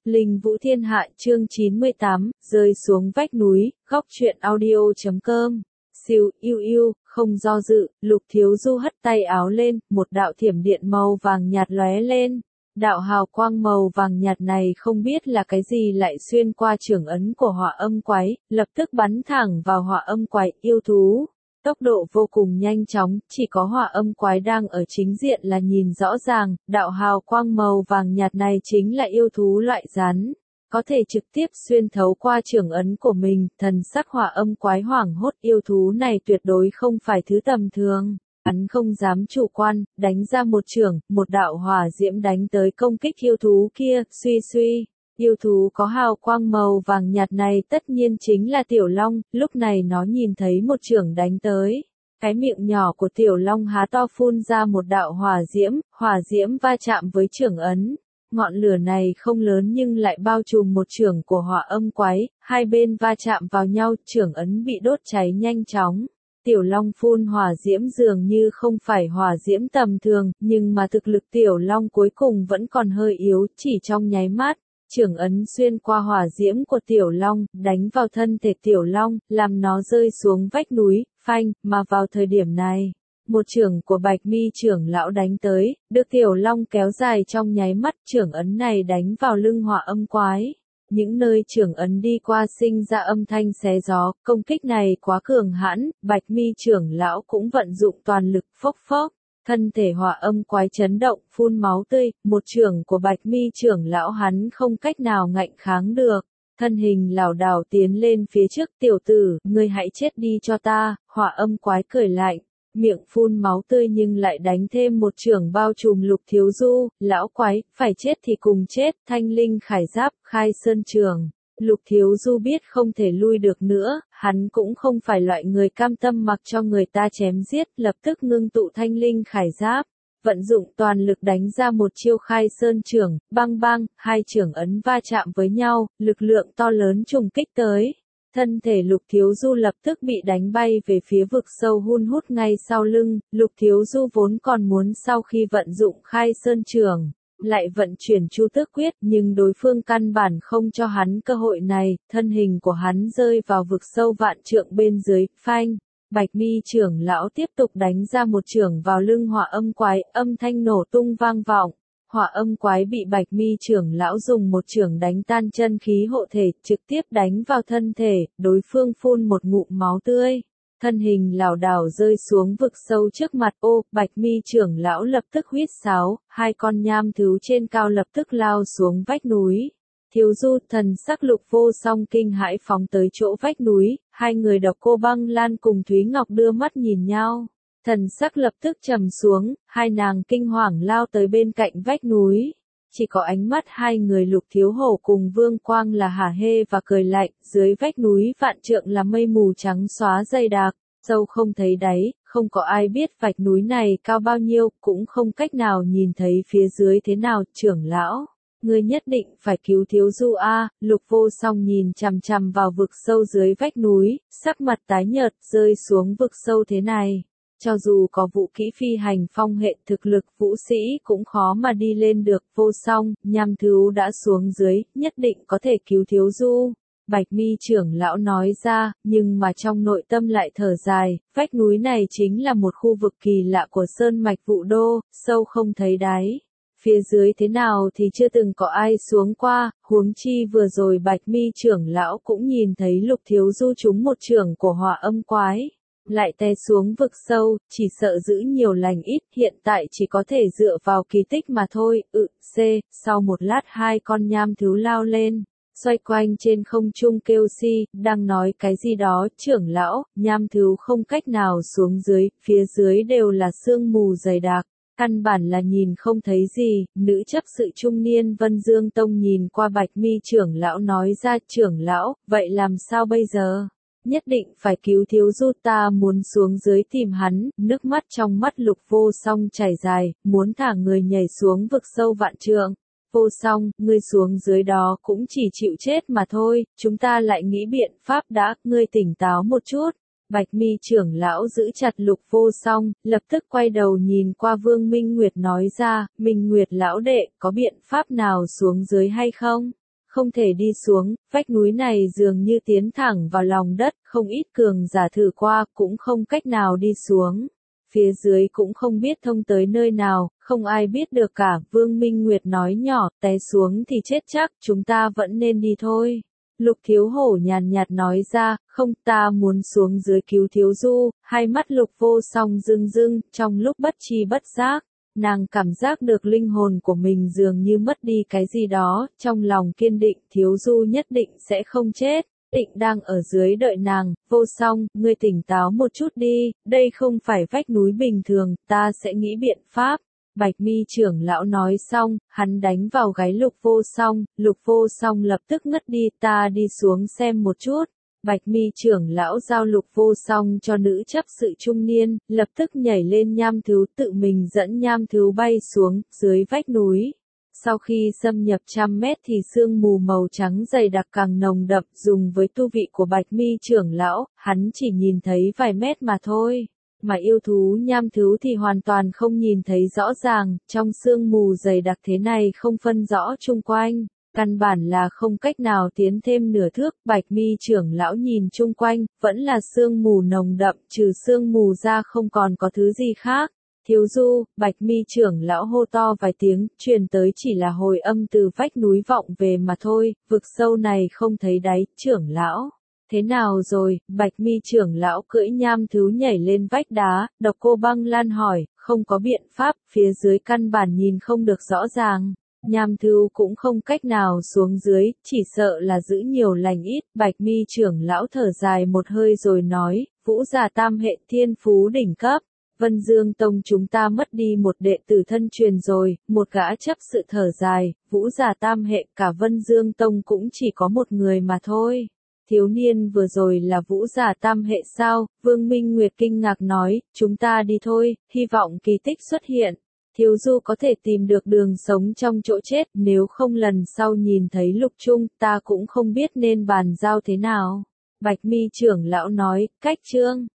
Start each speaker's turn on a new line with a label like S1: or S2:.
S1: Linh Vũ Thiên Hạ chương 98, rơi xuống vách núi, góc truyện audio.com. Siêu, yêu yêu, không do dự, Lục Thiếu Du hất tay áo lên, một đạo thiểm điện màu vàng nhạt lóe lên. Đạo hào quang màu vàng nhạt này không biết là cái gì lại xuyên qua trưởng ấn của Hỏa Âm Quái, lập tức bắn thẳng vào Hỏa Âm Quái yêu thú. Tốc độ vô cùng nhanh chóng, chỉ có Hỏa Âm Quái đang ở chính diện là nhìn rõ ràng, đạo hào quang màu vàng nhạt này chính là yêu thú loại rắn, có thể trực tiếp xuyên thấu qua trưởng ấn của mình, thần sắc Hỏa Âm Quái hoảng hốt, yêu thú này tuyệt đối không phải thứ tầm thường. Hắn không dám chủ quan, đánh ra một chưởng, một đạo hỏa diễm đánh tới công kích yêu thú kia, suy suy. Yêu thú có hào quang màu vàng nhạt này tất nhiên chính là Tiểu Long, lúc này nó nhìn thấy một chưởng đánh tới. Cái miệng nhỏ của Tiểu Long há to phun ra một đạo hỏa diễm va chạm với chưởng ấn. Ngọn lửa này không lớn nhưng lại bao trùm một chưởng của Hỏa Âm Quái, hai bên va chạm vào nhau, chưởng ấn bị đốt cháy nhanh chóng. Tiểu Long phun hỏa diễm dường như không phải hỏa diễm tầm thường, nhưng mà thực lực Tiểu Long cuối cùng vẫn còn hơi yếu, chỉ trong nháy mắt, chưởng ấn xuyên qua hỏa diễm của Tiểu Long, đánh vào thân thể Tiểu Long, làm nó rơi xuống vách núi, phanh, mà vào thời điểm này, một chưởng của Bạch Mi trưởng lão đánh tới, được Tiểu Long kéo dài trong nháy mắt, chưởng ấn này đánh vào lưng Hỏa Âm Quái. Những nơi chưởng ấn đi qua sinh ra âm thanh xé gió, công kích này quá cường hãn, Bạch Mi trưởng lão cũng vận dụng toàn lực, phốc phốc, thân thể Hỏa Âm Quái chấn động, phun máu tươi, một chưởng của Bạch Mi trưởng lão hắn không cách nào ngạnh kháng được, thân hình lảo đảo tiến lên phía trước, tiểu tử, ngươi hãy chết đi cho ta, Hỏa Âm Quái cười lạnh. Miệng phun máu tươi nhưng lại đánh thêm một chưởng bao trùm Lục Thiếu Du, lão quái, phải chết thì cùng chết, thanh linh khải giáp, khai sơn trường. Lục Thiếu Du biết không thể lui được nữa, hắn cũng không phải loại người cam tâm mặc cho người ta chém giết, lập tức ngưng tụ thanh linh khải giáp, vận dụng toàn lực đánh ra một chiêu khai sơn trường, bang bang, hai chưởng ấn va chạm với nhau, lực lượng to lớn trùng kích tới. Thân thể Lục Thiếu Du lập tức bị đánh bay về phía vực sâu hun hút ngay sau lưng, Lục Thiếu Du vốn còn muốn sau khi vận dụng khai sơn trường, lại vận chuyển Chu Tước Quyết, nhưng đối phương căn bản không cho hắn cơ hội này, thân hình của hắn rơi vào vực sâu vạn trượng bên dưới, phanh. Bạch Mi trưởng lão tiếp tục đánh ra một chưởng vào lưng Hỏa Âm Quái, âm thanh nổ tung vang vọng. Hỏa Âm Quái bị Bạch Mi trưởng lão dùng một chưởng đánh tan chân khí hộ thể, trực tiếp đánh vào thân thể, đối phương phun một ngụm máu tươi. Thân hình lảo đảo rơi xuống vực sâu trước mặt, Bạch Mi trưởng lão lập tức huýt sáo, hai con nham thú trên cao lập tức lao xuống vách núi. Thiếu Du, thần sắc Lục Vô Song kinh hãi phóng tới chỗ vách núi, hai người Độc Cô Băng Lan cùng Thúy Ngọc đưa mắt nhìn nhau. Thần sắc lập tức trầm xuống, hai nàng kinh hoàng lao tới bên cạnh vách núi. Chỉ có ánh mắt hai người Lục Thiếu Hổ cùng Vương Quang là hả hê và cười lạnh, dưới vách núi vạn trượng là mây mù trắng xóa dày đặc, sâu không thấy đáy, không có ai biết vách núi này cao bao nhiêu, cũng không cách nào nhìn thấy phía dưới thế nào, trưởng lão. Ngươi nhất định phải cứu Thiếu Du a, Lục Vô Song nhìn chằm chằm vào vực sâu dưới vách núi, sắc mặt tái nhợt, rơi xuống vực sâu thế này. Cho dù có vũ kỹ phi hành phong hệ thực lực vũ sĩ cũng khó mà đi lên được, Vô Song, nham thú đã xuống dưới, nhất định có thể cứu Thiếu Du. Bạch Mi trưởng lão nói ra, nhưng mà trong nội tâm lại thở dài, vách núi này chính là một khu vực kỳ lạ của Sơn Mạch Vũ Đô, sâu không thấy đáy. Phía dưới thế nào thì chưa từng có ai xuống qua, huống chi vừa rồi Bạch Mi trưởng lão cũng nhìn thấy Lục Thiếu Du trúng một chưởng của Hỏa Âm Quái. Lại té xuống vực sâu, chỉ sợ giữ nhiều lành ít, hiện tại chỉ có thể dựa vào kỳ tích mà thôi, sau một lát hai con nham thú lao lên, xoay quanh trên không trung kêu đang nói cái gì đó, trưởng lão, nham thú không cách nào xuống dưới, phía dưới đều là sương mù dày đặc, căn bản là nhìn không thấy gì, nữ chấp sự trung niên Vân Dương Tông nhìn qua Bạch Mi trưởng lão nói ra, trưởng lão, vậy làm sao bây giờ? Nhất định phải cứu Thiếu Du, ta muốn xuống dưới tìm hắn, nước mắt trong mắt Lục Vô Song chảy dài, muốn thả người nhảy xuống vực sâu vạn trượng. Vô Song, ngươi xuống dưới đó cũng chỉ chịu chết mà thôi, chúng ta lại nghĩ biện pháp đã, ngươi tỉnh táo một chút. Bạch Mi trưởng lão giữ chặt Lục Vô Song, lập tức quay đầu nhìn qua Vương Minh Nguyệt nói ra, Minh Nguyệt lão đệ, có biện pháp nào xuống dưới hay không? không thể đi xuống, vách núi này dường như tiến thẳng vào lòng đất, không ít cường giả thử qua, cũng không cách nào đi xuống. Phía dưới cũng không biết thông tới nơi nào, không ai biết được cả, Vương Minh Nguyệt nói nhỏ, té xuống thì chết chắc, chúng ta vẫn nên đi thôi. Lục Thiếu Hổ nhàn nhạt nói ra, không, ta muốn xuống dưới cứu Thiếu Du, hai mắt Lục Vô Song rưng rưng, trong lúc bất tri bất giác, nàng cảm giác được linh hồn của mình dường như mất đi cái gì đó, trong lòng kiên định, Thiếu Du nhất định sẽ không chết. Định đang ở dưới đợi nàng, Vô Song, ngươi tỉnh táo một chút đi, đây không phải vách núi bình thường, ta sẽ nghĩ biện pháp. Bạch Mi trưởng lão nói xong, hắn đánh vào gáy Lục Vô Song lập tức ngất đi, ta đi xuống xem một chút. Bạch Mi trưởng lão giao Lục Vô Song cho nữ chấp sự trung niên, lập tức nhảy lên nham thú tự mình dẫn nham thú bay xuống, dưới vách núi. Sau khi xâm nhập trăm mét thì sương mù màu trắng dày đặc càng nồng đậm, dùng với tu vị của Bạch Mi trưởng lão, hắn chỉ nhìn thấy vài mét mà thôi. Mà yêu thú nham thú thì hoàn toàn không nhìn thấy rõ ràng, trong sương mù dày đặc thế này không phân rõ chung quanh, căn bản là không cách nào tiến thêm nửa thước. Bạch Mi trưởng lão nhìn chung quanh, vẫn là sương mù nồng đậm, trừ sương mù ra không còn có thứ gì khác. Thiếu Du, Bạch Mi trưởng lão hô to vài tiếng, truyền tới chỉ là hồi âm từ vách núi vọng về mà thôi, vực sâu này không thấy đáy, trưởng lão. Thế nào rồi, Bạch Mi trưởng lão cưỡi nham thú nhảy lên vách đá, Độc Cô Băng Lan hỏi, không có biện pháp, phía dưới căn bản nhìn không được rõ ràng. Nham thú cũng không cách nào xuống dưới, chỉ sợ là giữ nhiều lành ít, Bạch Mi trưởng lão thở dài một hơi rồi nói, Vũ giả tam hệ thiên phú đỉnh cấp. Vân Dương Tông chúng ta mất đi một đệ tử thân truyền rồi, một gã chấp sự thở dài, Vũ giả tam hệ cả Vân Dương Tông cũng chỉ có một người mà thôi. Thiếu niên vừa rồi là Vũ giả tam hệ sao? Vương Minh Nguyệt kinh ngạc nói, chúng ta đi thôi, hy vọng kỳ tích xuất hiện. Thiếu Du có thể tìm được đường sống trong chỗ chết, nếu không lần sau nhìn thấy Lục Trung, ta cũng không biết nên bàn giao thế nào. Bạch Mi trưởng lão nói, cách chương.